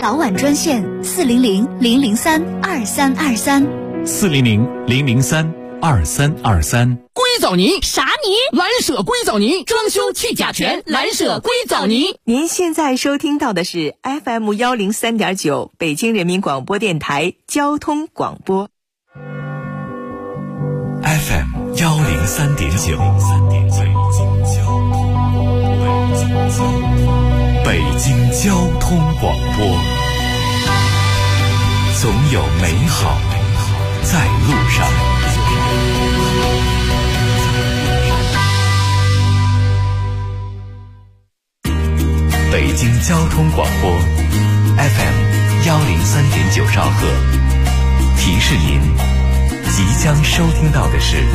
早晚专线 400-003-2323，400-003-2323。 硅藻泥啥泥？ 蓝舍硅藻泥，装修去甲醛，蓝舍硅藻泥。 您现在收听到的是 FM103.9 北京人民广播电台交通广播。 FM103.9，北京交通广播，总有美好在路上。北京交通广播 FM103.9兆赫，提示您即将收听到的是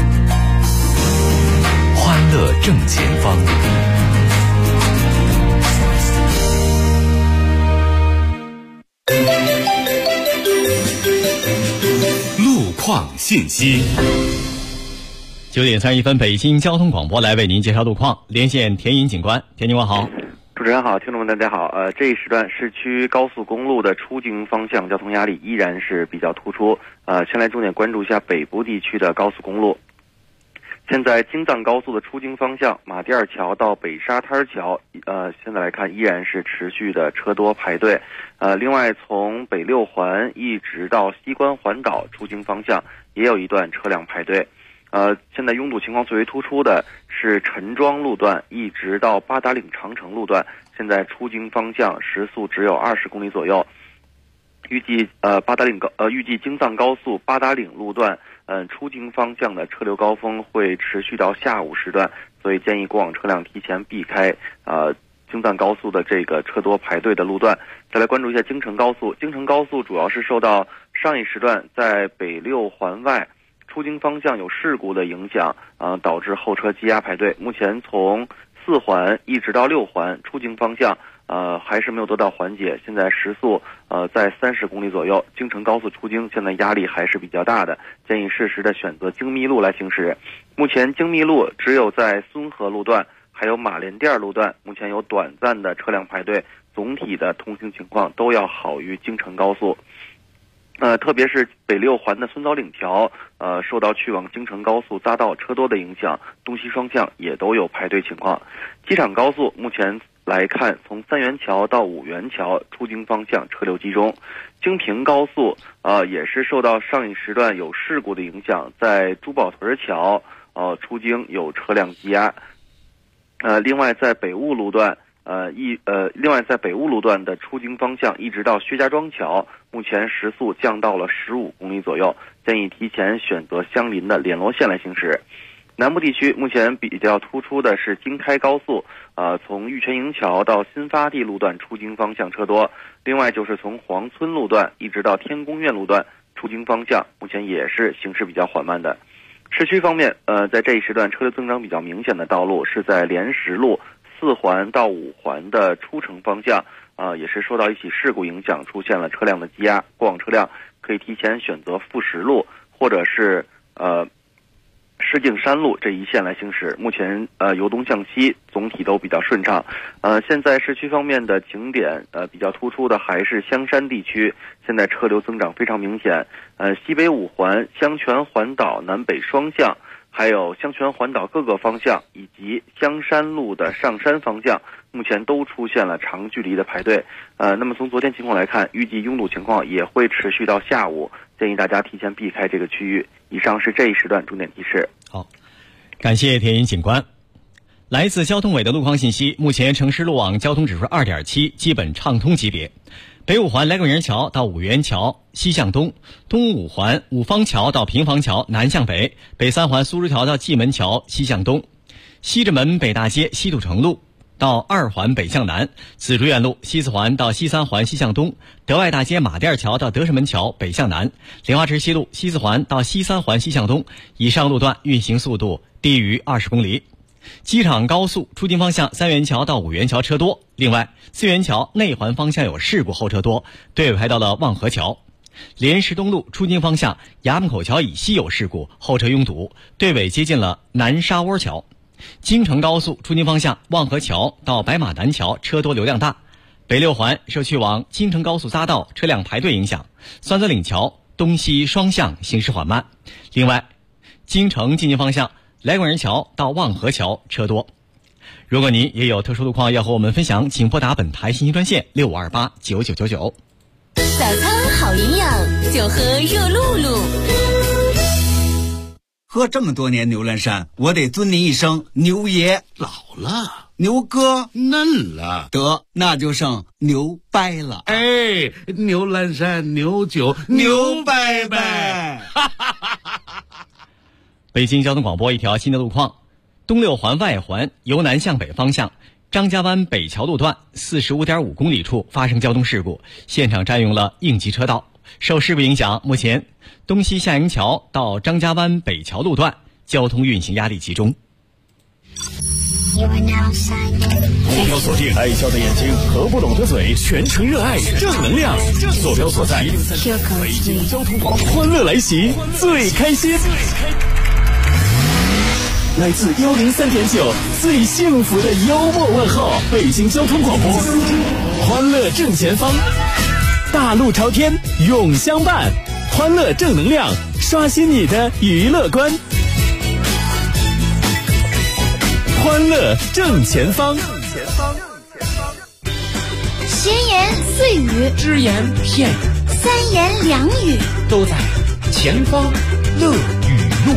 欢乐正前方。路况信息。 9点31分，北京交通广播来为您介绍路况，连线田颖警官。田警官好。 主持人好，听众们大家好。这一时段市区高速公路的出京方向交通压力依然是比较突出。先来重点关注一下北部地区的高速公路。现在京藏高速的出京方向，马甸桥到北沙滩桥，现在来看依然是持续的车多排队。另外从北六环一直到西关环岛出京方向，也有一段车辆排队。现在拥堵情况最为突出的是陈庄路段一直到八达岭长城路段，现在出京方向时速只有20公里左右。预计京藏高速八达岭路段出京方向的车流高峰会持续到下午时段，所以建议过往车辆提前避开京藏高速的这个车多排队的路段。再来关注一下京承高速，京承高速主要是受到上一时段在北六环外出京方向有事故的影响，导致后车积压排队。目前从4环一直到6环出京方向，还是没有得到缓解。现在时速在30公里左右。京承高速出京现在压力还是比较大的，建议适时的选择京密路来行驶。目前京密路只有在孙河路段还有马连店路段，目前有短暂的车辆排队，总体的通行情况都要好于京承高速。特别是北六环的孙枣岭桥，受到去往京承高速匝道车多的影响，东西双向也都有排队情况。机场高速目前来看，从三元桥到五元桥出京方向车流集中。京平高速也是受到上一时段有事故的影响，在珠宝屯桥出京有车辆积压。另外在北坞路段的出京方向一直到薛家庄桥，目前时速降到了15公里左右，建议提前选择相邻的联络线来行驶。南部地区目前比较突出的是京开高速，从玉泉营桥到新发地路段出京方向车多。另外就是从黄村路段一直到天宫苑路段出京方向，目前也是行驶比较缓慢的。市区方面，在这一时段车流增长比较明显的道路是在莲石路4环到5环的出城方向，也是受到一起事故影响，出现了车辆的积压。过往车辆可以提前选择富石路或者是石景山路这一线来行驶。目前由东向西总体都比较顺畅。现在市区方面的景点比较突出的还是香山地区，现在车流增长非常明显。西北5环、香泉环岛南北双向，还有香泉环岛各个方向以及香山路的上山方向，目前都出现了长距离的排队。那么从昨天情况来看，预计拥堵情况也会持续到下午，建议大家提前避开这个区域。以上是这一时段重点提示。 好，感谢田颖警官。来自交通委的路况信息，目前城市路网交通指数2.7，基本畅通级别。北五环来桂园桥到五元桥西向东，东五环五方桥到平房桥南向北，北三环苏州桥到蓟门桥西向东，西直门北大街西土城路到2环北向南，紫竹院路西四环到西三环西向东，德外大街马甸桥到德胜门桥北向南，莲花池西路西四环到西三环西向东，以上路段运行速度低于20公里。机场高速出京方向三元桥到五元桥车多，另外四元桥内环方向有事故后车多，队尾排到了望河桥。莲石东路出京方向衙门口桥以西有事故，后车拥堵，队尾接近了南沙窝桥。京承高速出京方向望河桥到白马南桥车多流量大， 北六环受去往京承高速匝道车辆排队影响，酸泽岭桥东西双向行驶缓慢。另外，京承进京方向来广人桥到望河桥车多。如果您也有特殊路况要和我们分享，请拨打本台信息专线65289999。 早餐好营养，就喝热露露。 喝这么多年牛栏山，我得尊您一声牛爷。 老了， 牛哥嫩了， 得那就剩牛掰了。 哎，牛栏山牛酒牛掰掰。 北京交通广播一条新的路况：东六环外环由南向北方向张家湾北桥路段45.5公里处发生交通事故，现场占用了应急车道。受事故影响，目前东西下营桥到张家湾北桥路段交通运行压力集中。 目标锁定爱笑的眼睛和不拢的嘴，全程热爱正能量。坐标所在北京交通广播，欢乐来袭，最开心。来自103.9最幸福的幽默问候，北京交通广播，欢乐正前方，大路朝天永相伴，欢乐正能量，刷新你的娱乐观。欢乐正前方， 闲言碎语， 只言片语， 三言两语， 都在前方乐语录。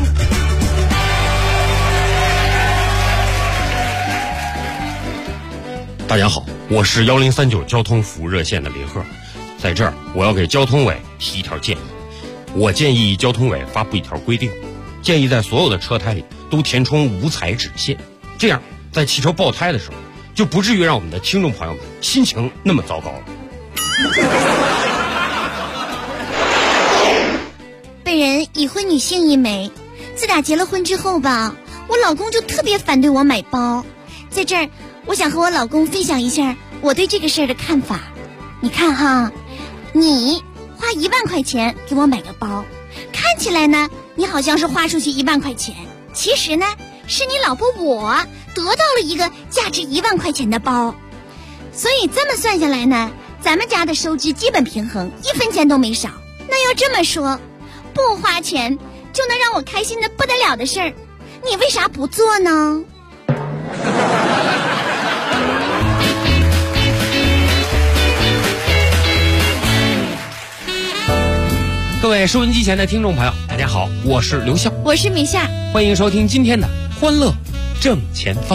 大家好，我是1039交通服务热线的林鹤，在这儿我要给交通委提一条建议。我建议交通委发布一条规定，建议在所有的车胎里都填充无彩纸线，这样在汽车爆胎的时候，就不至于让我们的听众朋友们心情那么糟糕了。 本人已婚女性一枚，自打结了婚之后吧，我老公就特别反对我买包。在这儿我想和我老公分享一下我对这个事儿的看法。你看哈，你花1万块钱给我买个包，看起来呢你好像是花出去1万块钱，其实呢是你老婆我得到了一个价值1万块钱的包。所以这么算下来呢，咱们家的收支基本平衡，1分钱都没少。那要这么说，不花钱就能让我开心的不得了的事儿，你为啥不做呢？ 各位收音机前的听众朋友，大家好，我是刘笑， 我是米夏， 欢迎收听今天的欢乐正前方。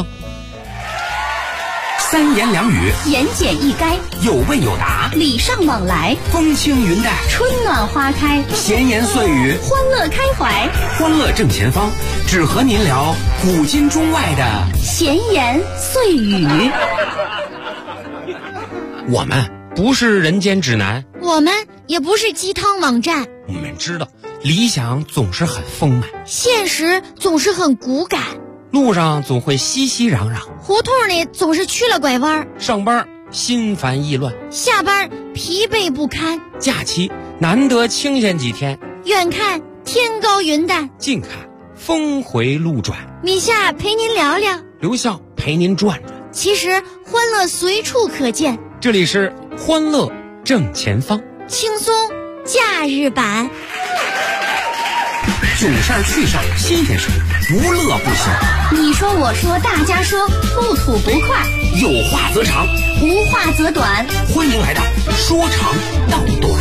三言两语， 言简意赅， 有问有答， 礼尚往来， 风轻云淡， 春暖花开， 闲言碎语， 欢乐开怀， 欢乐正前方，只和您聊古今中外的闲言碎语。 我们不是人间指南， 我们也不是鸡汤网站， 我们知道理想总是很丰满， 现实总是很骨感， 路上总会熙熙攘攘， 胡同里总是曲了拐弯， 上班心烦意乱， 下班疲惫不堪， 假期难得清闲几天， 远看天高云淡， 近看峰回路转。 米夏陪您聊聊， 刘笑陪您转转， 其实欢乐随处可见。 这里是欢乐正前方， 轻松假日版。 囧事儿趣事儿新鲜事儿，不乐不休。 你说我说大家说，不吐不快， 有话则长， 无话则短。 欢迎来到说长道短。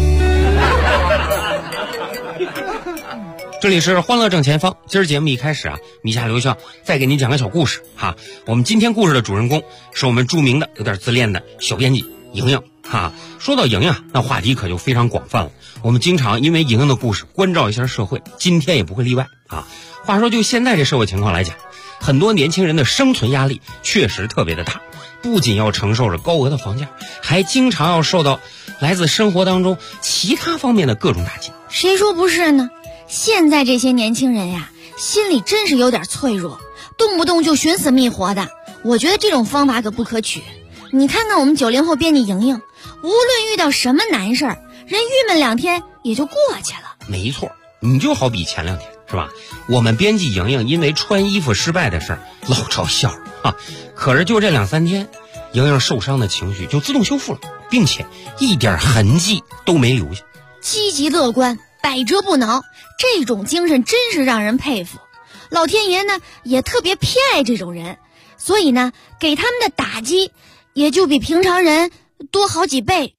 这里是欢乐正前方，今儿节目一开始啊，米夏刘笑再给您讲个小故事哈。我们今天故事的主人公是我们著名的有点自恋的小编辑莹莹哈。说到莹莹，那话题可就非常广泛了。我们经常因为莹莹的故事关照一下社会，今天也不会例外啊。话说就现在这社会情况来讲，很多年轻人的生存压力确实特别的大，不仅要承受着高额的房价，还经常要受到来自生活当中其他方面的各种打击。 谁说不是呢？现在这些年轻人呀，心里真是有点脆弱，动不动就寻死觅活的。我觉得这种方法可不可取。你看看我们90后编辑莹莹，无论遇到什么难事儿，人郁闷2天也就过去了。 没错，你就好比前2天是吧？我们编辑莹莹因为穿衣服失败的事儿老招笑啊，可是就这2-3天， 莹莹受伤的情绪就自动修复了，并且一点痕迹都没留下。 积极乐观，百折不挠，这种精神真是让人佩服。老天爷呢也特别偏爱这种人，所以呢给他们的打击也就比平常人多好几倍。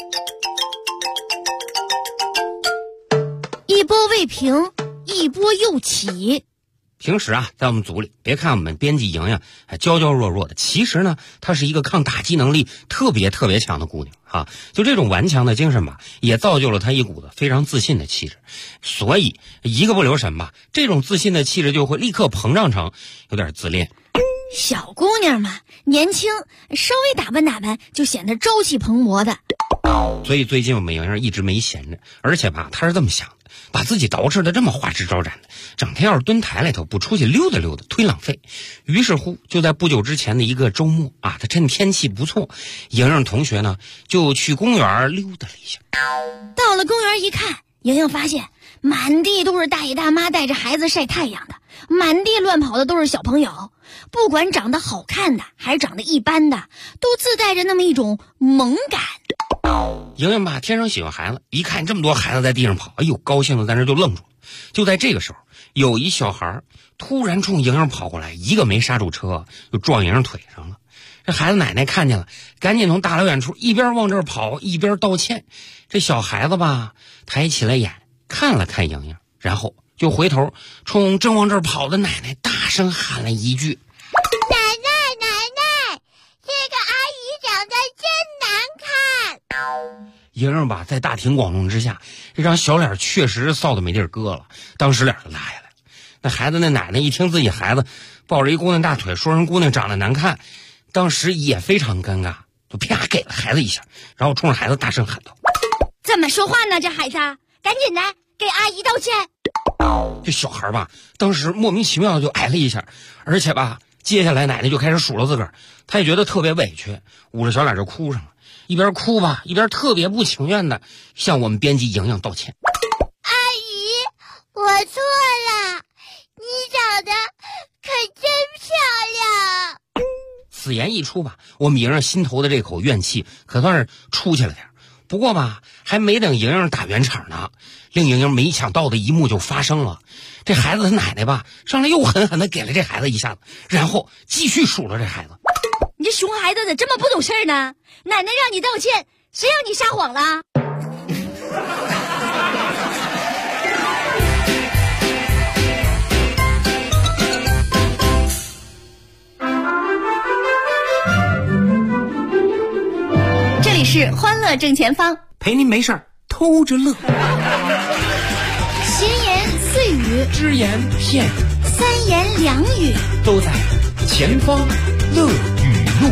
一波未平，一波又起。 平时啊，在我们组里，别看我们编辑莹莹还娇娇弱弱的，其实呢，她是一个抗打击能力特别强的姑娘啊。就这种顽强的精神吧，也造就了她一股子非常自信的气质。所以一个不留神吧，这种自信的气质就会立刻膨胀成有点自恋。 小姑娘嘛，年轻，稍微打扮就显得朝气蓬勃的。 所以最近我们莹莹一直没闲着，而且吧，她是这么想的，把自己捯饬的这么花枝招展的，整天要是蹲台里头不出去溜达溜达，忒浪费。于是乎，就在不久之前的一个周末啊，她趁天气不错，莹莹同学呢就去公园溜达了一下。 到了公园一看，莹莹发现满地都是大爷大妈带着孩子晒太阳的，满地乱跑的都是小朋友，不管长得好看的还是长得一般的，都自带着那么一种萌感。 莹莹吧，天生喜欢孩子，一看这么多孩子在地上跑，哎呦，高兴的在那就愣住了。就在这个时候，有一小孩突然冲莹莹跑过来，一个没刹住车，就撞莹莹腿上了。这孩子奶奶看见了，赶紧从大老远处一边往这儿跑一边道歉。这小孩子吧，抬起了眼看了看莹莹，然后就回头冲正往这儿跑的奶奶大声喊了一句： 奶奶，这个阿姨长得真难看。 莹莹吧，在大庭广众之下，这张小脸确实臊得没地儿搁了，当时脸就拉下来了。那孩子那奶奶一听自己孩子抱着一姑娘大腿，说人姑娘长得难看，当时也非常尴尬，就啪给了孩子一下，然后冲着孩子大声喊道： 怎么说话呢这孩子，赶紧的给阿姨道歉。 这小孩吧，当时莫名其妙就挨了一下，而且吧，接下来奶奶就开始数落自个儿，她也觉得特别委屈，捂着小脸就哭上了，一边哭吧，一边特别不情愿的向我们编辑莹莹道歉： 阿姨，我错了，你长得可真漂亮。 此言一出吧，我们莹莹心头的这口怨气可算是出去了点。不过吧，还没等莹莹打圆场呢，令莹莹没想到的一幕就发生了。这孩子他奶奶吧，上来又狠狠的给了这孩子一下子，然后继续数落这孩子： 你这熊孩子咋这么不懂事儿呢？奶奶让你道歉，谁让你撒谎了？这里是欢乐正前方， 陪您没事儿偷着乐。 闲言碎语， 只言片语， 三言两语， 都在前方乐语录。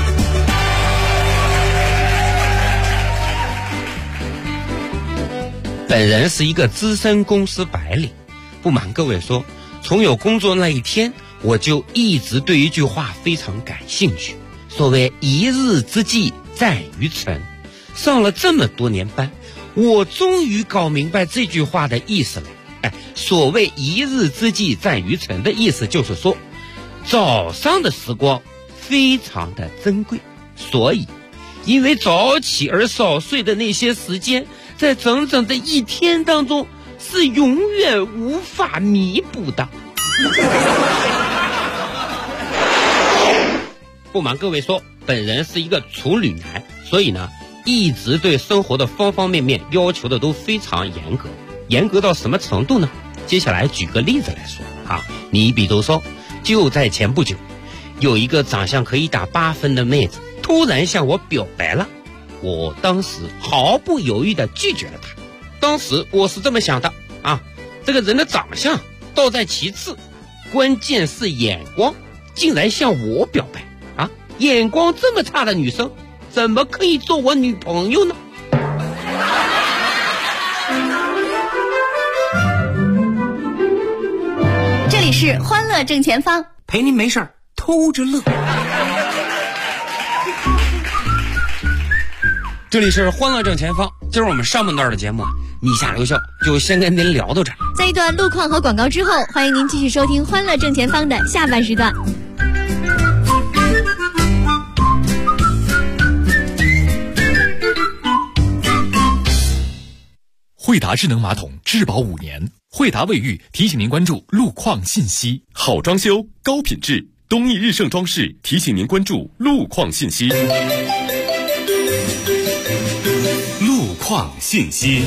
本人是一个资深公司白领，不瞒各位说，从有工作那一天，我就一直对一句话非常感兴趣，所谓一日之计在于晨。上了这么多年班，我终于搞明白这句话的意思了。所谓一日之计在于晨的意思就是说，早上的时光非常的珍贵，所以因为早起而少睡的那些时间，在整整的一天当中是永远无法弥补的。不瞒各位说，本人是一个处女男，所以呢，一直对生活的方方面面要求的都非常严格。严格到什么程度呢？接下来举个例子来说啊，你比如说，就在前不久，有一个长相可以打8分的妹子突然向我表白了，我当时毫不犹豫地拒绝了她。当时我是这么想的啊，这个人的长相倒在其次，关键是眼光，竟然向我表白啊！眼光这么差的女生，怎么可以做我女朋友呢？ 这里是欢乐正前方， 陪您没事儿偷着乐。 这里是欢乐正前方，今儿我们上半段的节目啊，米夏留校就先跟您聊到这儿。 在一段路况和广告之后，欢迎您继续收听欢乐正前方的下半时段。 惠达智能马桶质保5年。惠达卫浴提醒您关注路况信息。 好装修，高品质，东义日盛装饰提醒您关注路况信息。路况信息。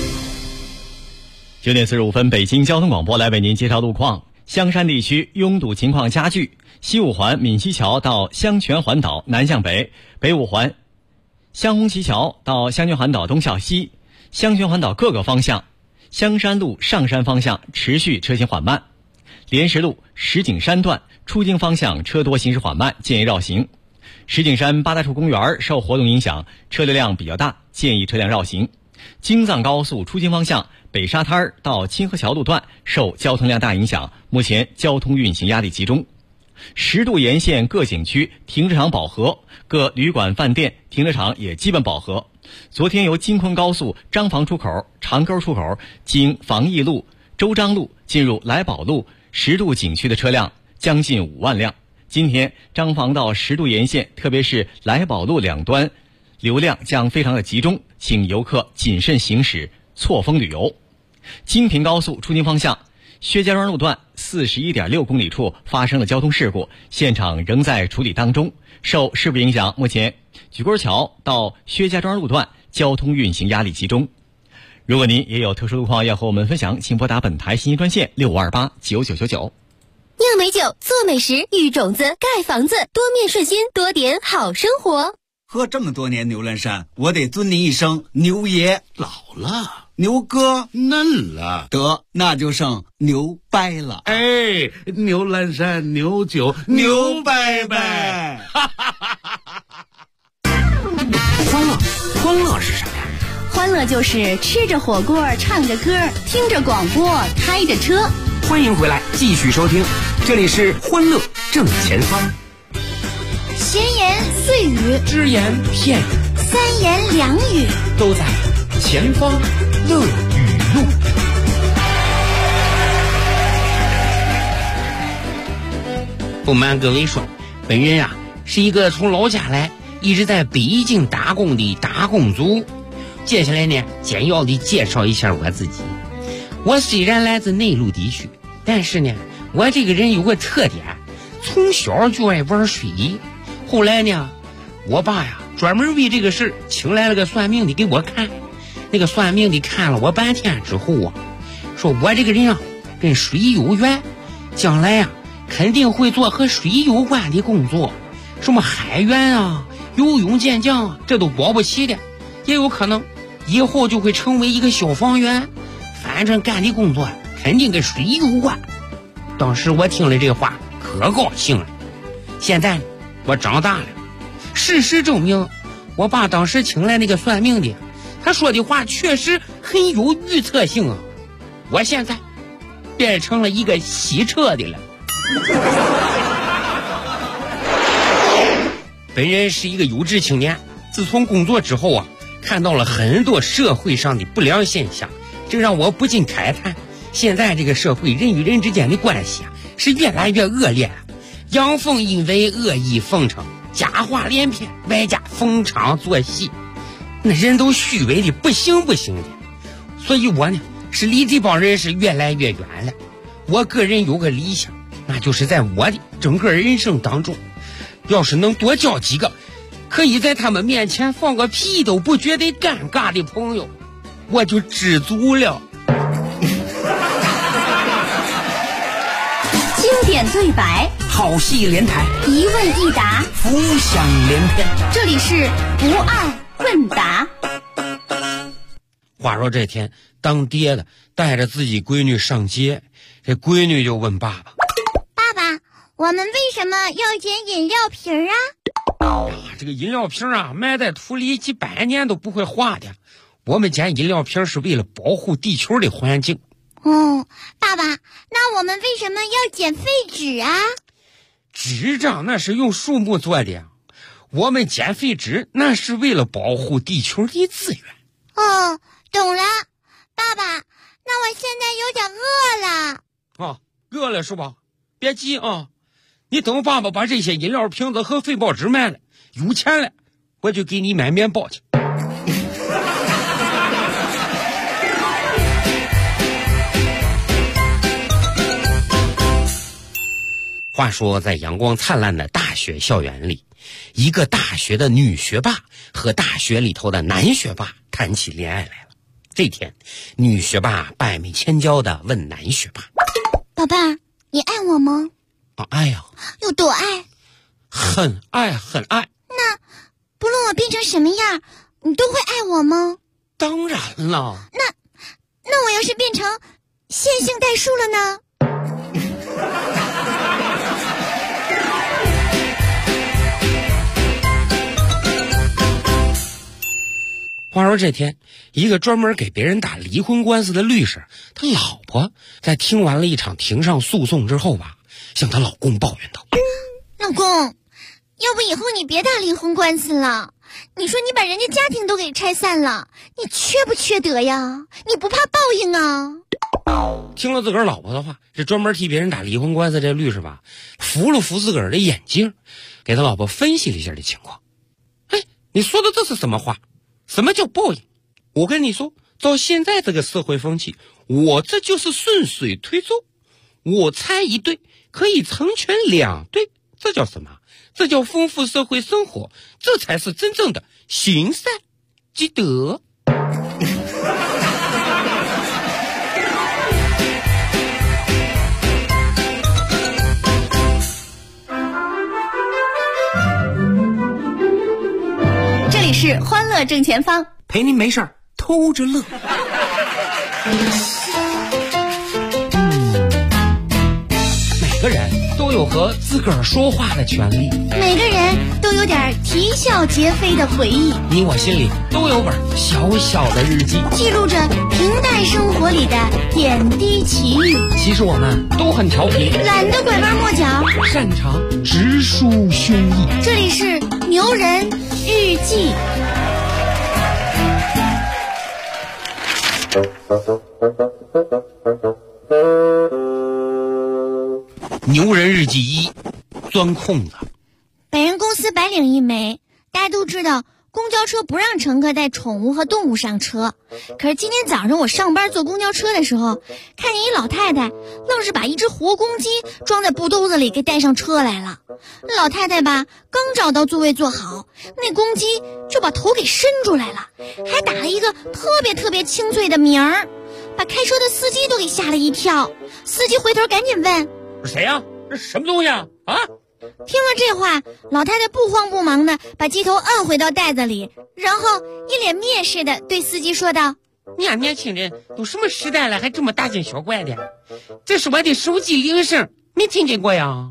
9点45分，北京交通广播来为您介绍路况。香山地区拥堵情况加剧，西五环闽西桥到香泉环岛南向北，北五环香红旗桥到香泉环岛东向西，香泉环岛各个方向，香山路上山方向持续车行缓慢，莲石路石景山段出京方向车多行驶缓慢，建议绕行。石景山八大处公园受活动影响，车流量比较大，建议车辆绕行。京藏高速出京方向北沙滩到清河桥路段受交通量大影响，目前交通运行压力集中。10渡沿线各景区停车场饱和，各旅馆饭店停车场也基本饱和。昨天由京昆高速张坊出口、长沟出口经防疫路、周章路进入来宝路10渡景区的车辆将近5万辆。今天张坊到10渡沿线，特别是来宝路两端流量将非常的集中，请游客谨慎行驶，错峰旅游。京平高速出京方向薛家庄路段41.6公里处发生了交通事故，现场仍在处理当中。受事故影响，目前举沟桥到薛家庄路段交通运行压力集中。如果您也有特殊路况要和我们分享，请拨打本台信息专线65289999。 酿美酒，做美食，育种子，盖房子，多面顺心，多点好生活。 喝这么多年牛栏山，我得尊您一声牛爷。 老了， 牛哥嫩了， 得那就剩牛掰了。 哎，牛栏山牛酒牛掰掰。 欢乐是什么呀？ 欢乐就是吃着火锅，唱着歌，听着广播，开着车。 欢迎回来，继续收听，这里是欢乐正前方。 闲言碎语， 只言片语， 三言两语， 都在前方乐语录。 不瞒各位说，本人啊是一个从老家来一直在北京打工的打工族。接下来呢，简要的介绍一下我自己。我虽然来自内陆地区，但是呢，我这个人有个特点，从小就爱玩水。后来呢，我爸呀专门为这个事请来了个算命的给我看。那个算命的看了我半天之后啊，说我这个人啊跟水有缘，将来啊肯定会做和水有关的工作，什么海员啊、游泳健将啊，这都保不齐的，也有可能以后就会成为一个消防员。反正干的工作肯定跟水有关。当时我听了这话可高兴了。现在我长大了，事实证明我爸当时请来那个算命的，他说的话确实很有预测性啊。我现在变成了一个洗车的了。本人是一个有志青年，自从工作之后啊，看到了很多社会上的不良现象，这让我不禁慨叹，现在这个社会人与人之间的关系啊是越来越恶劣了。阳奉阴违，恶意奉承，假话连篇，外加逢场作戏，那人都虚伪的不行的。所以我呢是离这帮人是越来越远了。我个人有个理想，那就是在我的整个人生当中，要是能多交几个可以在他们面前放个屁都不觉得尴尬的朋友，我就知足了。 经典对白， 好戏连台， 一问一答， 浮想联翩。 这里是不二问答。 话说这天，当爹的带着自己闺女上街，这闺女就问爸爸： 爸爸，我们为什么要捡饮料瓶啊？ 这个饮料瓶啊，埋在土里几百年都不会化的。我们捡饮料瓶是为了保护地球的环境。 哦，爸爸，那我们为什么要捡废纸啊？ 纸张那是用树木做的，我们捡废纸那是为了保护地球的资源。 哦，懂了。爸爸，那我现在有点饿了。 啊，饿了是吧？别急啊，你等爸爸把这些饮料瓶子和废报纸卖了，有钱了我就给你买面包去。 话说在阳光灿烂的大学校园里，一个大学的女学霸和大学里头的男学霸谈起恋爱来了。这天，女学霸百媚千娇地问男学霸： 宝贝儿，你爱我吗？ 爱呀。 有多爱？ 很爱很爱。 那不论我变成什么样，你都会爱我吗？ 当然了。 那我要是变成线性代数了呢？ 话说这天，一个专门给别人打离婚官司的律师，他老婆在听完了一场庭上诉讼之后吧，向她老公抱怨道： 老公，要不以后你别打离婚官司了，你说你把人家家庭都给拆散了，你缺不缺德呀？你不怕报应啊？ 听了自个儿老婆的话，这专门替别人打离婚官司这律师吧，扶了扶自个儿的眼镜，给他老婆分析了一下这情况。你说的这是什么话？什么叫报应？我跟你说，照现在这个社会风气，我这就是顺水推舟，我猜一对可以成全两对，这叫什么？这叫丰富社会生活，这才是真正的行善积德。 这里是欢乐正前方， 陪您没事儿偷着乐。 每个人都有和自个儿说话的权利， 每个人都有点啼笑皆非的回忆， 你我心里都有本小小的日记， 记录着平淡生活里的点滴奇遇。 其实我们都很调皮， 懒得拐弯抹角， 擅长直抒胸臆。 这里是牛人日记。 牛人日记1，钻空子。 本人公司白领一枚，大家都知道公交车不让乘客带宠物和动物上车。可是今天早上我上班坐公交车的时候，看见一老太太愣是把一只活公鸡装在布兜子里给带上车来了。老太太吧，刚找到座位坐好，那公鸡就把头给伸出来了，还打了一个特别清脆的鸣儿，把开车的司机都给吓了一跳。司机回头赶紧问： 谁呀？这什么东西啊？ 听了这话，老太太不慌不忙的把鸡头摁回到袋子里，然后一脸蔑视的对司机说道： 你俩年轻人都什么时代了，还这么大惊小怪的？这是我的手机铃声，没听见过呀？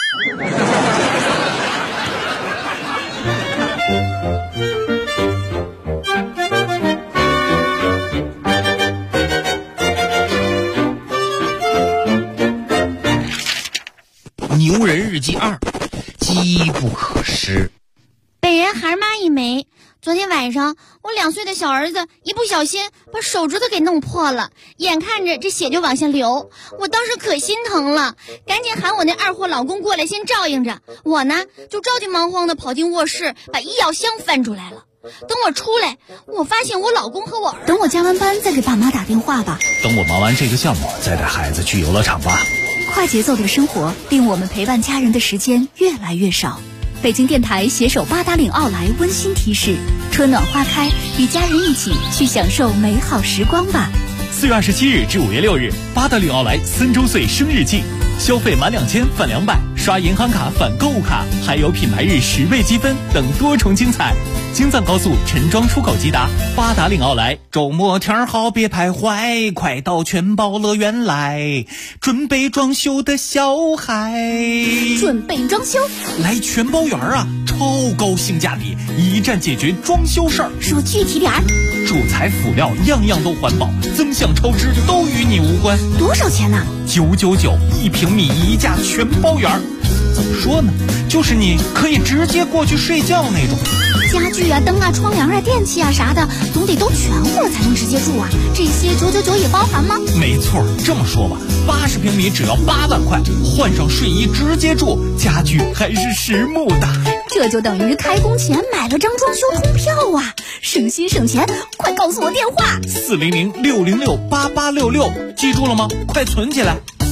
牛人日记2，机不可失。 本人孩妈一枚，昨天晚上我2岁的小儿子一不小心把手指头给弄破了，眼看着这血就往下流，我当时可心疼了，赶紧喊我那二货老公过来先照应着，我呢就着急忙慌的跑进卧室，把医药箱翻出来了。等我出来，我发现我老公和我等我加完班再给爸妈打电话吧， 等我忙完这个项目再带孩子去游乐场吧。 快节奏的生活令我们陪伴家人的时间越来越少。北京电台携手八达岭奥莱温馨提示：春暖花开，与家人一起去享受美好时光吧。 4月27日至5月6日，八达岭奥莱3周岁生日季，消费满2000返200，刷银行卡返购物卡，还有品牌日10倍积分等多重精彩。京藏高速陈庄出口即达，八达岭奥莱。周末天好别徘徊，快到全宝乐园来，准备装修的小孩。 准备装修？ 来全宝园啊，超高性价比，一站解决装修事儿。 说具体点儿。 主材辅料样样都环保，增项超支都与你无关。 多少钱呢 ？999，1平米1价全包圆。怎么说呢？就是你可以直接过去睡觉那种。 家具啊、灯啊、窗帘啊、电器啊啥的，总得都全乎才能直接住啊。这些999也包含吗？ 没错，这么说吧，80平米只要8万块，换上睡衣直接住，家具还是实木的。 这就等于开工前买了张装修通票啊！省心省钱，快告诉我电话： 400-606-8866，记住了吗？快存起来。400-606-8866。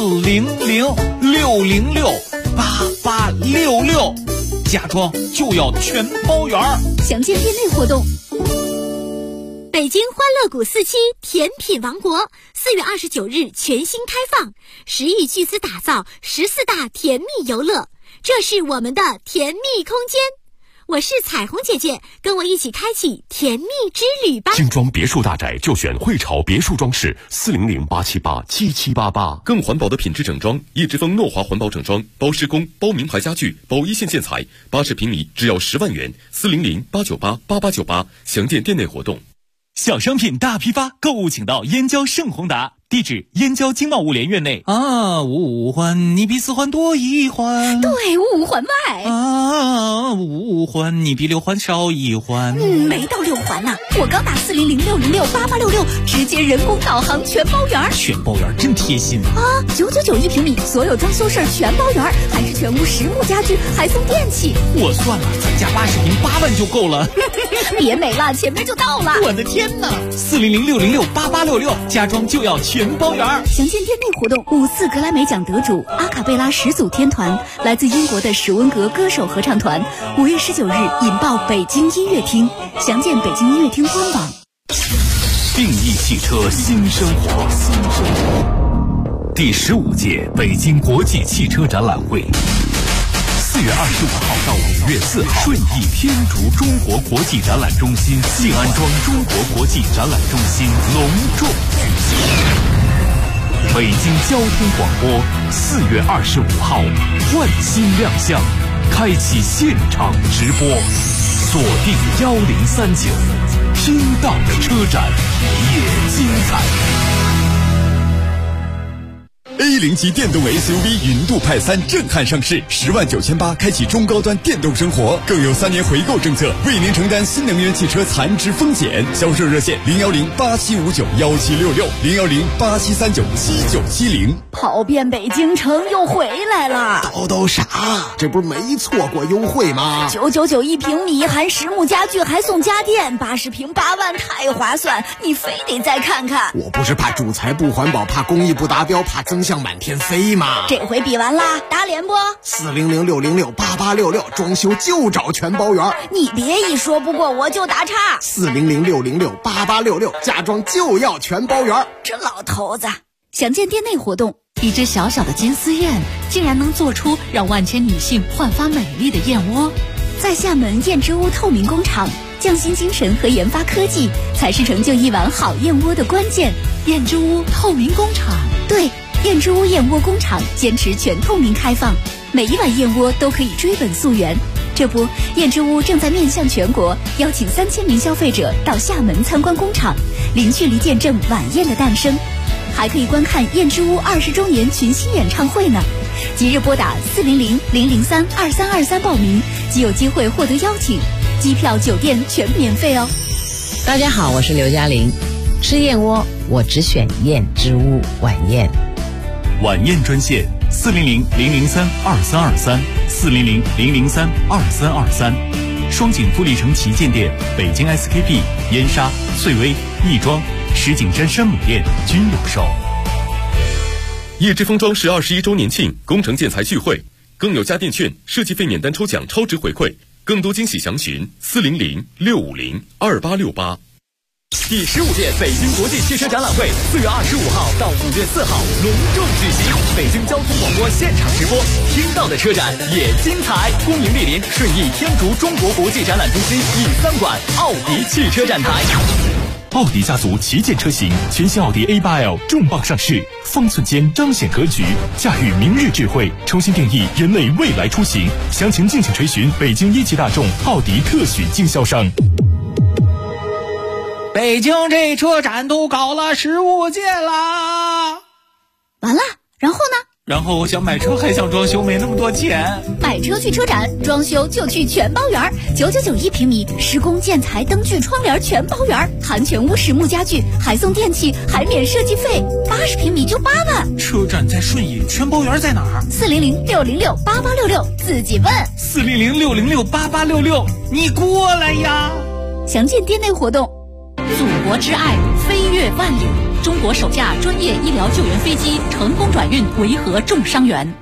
400-606-8866，家装就要全包圆。 详见店内活动。 北京欢乐谷4期甜品王国4月29日全新开放，10亿巨资打造14大甜蜜游乐，这是我们的甜蜜空间。我是彩虹姐姐，跟我一起开启甜蜜之旅吧。 精装别墅大宅就选汇潮别墅装饰，400-878-7788。更环保的品质整装，叶之峰诺华环保整装，包施工、包名牌家具、包一线建材，80平米只要10万元，400-898-8898。详见店内活动。 小商品大批发，购物请到燕郊盛宏达，地址燕郊经贸物联院内。 五环你比4环多1环， 对，5环外。 5环你比6环少1环。 没到6环呢，我刚打400-606-8866，直接人工导航全包圆。 全包圆真贴心啊！999一平米，所有装修事儿全包圆，还是全屋实木家具，还送电器。 我算了，咱家80平8万就够了。 别美了，前面就到了。 我的天哪！400-606-8866，家装就要全包圆。 详见店内活动，5次格莱美奖得主阿卡贝拉始祖天团，来自英国的史温格歌手合唱团，5月19日引爆北京音乐厅。详见北京音乐厅官网。 定义汽车新生活，第15届北京国际汽车展览会，4月25号到5月4号，顺义天竺中国国际展览中心、静安庄中国国际展览中心隆重举行。北京交通广播4月25号万新亮相，开启现场直播，锁定1039，听到的车展也精彩。 A0级电动 SUV 云度派3震撼上市，10.98万开启中高端电动生活，更有3年回购政策，为您承担新能源汽车残值风险。销售热线010-8759-1766，010-8739-7970。 跑遍北京城又回来了， 叨啥？这不是没错过优惠吗 ？999一平米，含实木家具还送家电，80平8万，太划算！你非得再看看。 我不是怕主材不环保，怕工艺不达标，怕增项满天飞吗？ 这回比完啦，打脸不 ？400-606-8866，装修就找全包圆。 你别一说不过我就打岔。 400-606-8866，家装就要全包圆。 这老头子。详见店内活动。一只小小的金丝燕，竟然能做出让万千女性焕发美丽的燕窝。在厦门燕之屋透明工厂，匠心精神和研发科技才是成就一碗好燕窝的关键。燕之屋透明工厂，对，燕之屋燕窝工厂坚持全透明开放，每一碗燕窝都可以追本溯源。这不，燕之屋正在面向全国，邀请3000名消费者到厦门参观工厂，零距离见证晚宴的诞生。还可以观看燕之屋20周年群星演唱会呢！即日拨打400-003-2323报名，即有机会获得邀请，机票、酒店全免费哦。 大家好，我是刘嘉玲，吃燕窝我只选燕之屋晚宴。 晚宴专线400-003-2323，400-003-2323，双井富力城旗舰店、北京 SKP、燕莎、翠微、亦庄、石景山山姆店均有售。 叶之峰装饰21周年庆工程建材聚会，更有家电券、设计费免单抽奖超值回馈，更多惊喜详询400-650-2868。 第15届北京国际汽车展览会4月25号到5月4号隆重举行，北京交通广播现场直播，听到的车展也精彩。恭迎莅临顺义天竺中国国际展览中心E3馆奥迪汽车展台。奥迪家族旗舰车型，全新奥迪 A8L 重磅上市，方寸间彰显格局，驾驭明日智慧，重新定义人类未来出行。详情敬请垂询北京一汽大众奥迪特许经销商。 北京这车展都搞了15届啦， 完了，然后呢？ 然后我想买车还想装修，没那么多钱。 买车去车展，装修就去全包圆，999一平米，施工建材灯具窗帘全包圆，含全屋实木家具，还送电器，还免设计费，80平米就8万。 车展在顺义，全包圆在哪儿 ？400-606-8866，自己问。 400-606-8866，你过来呀！ 详见店内活动。祖国之爱，飞越万里。 中国首架专业医疗救援飞机成功转运维和重伤员。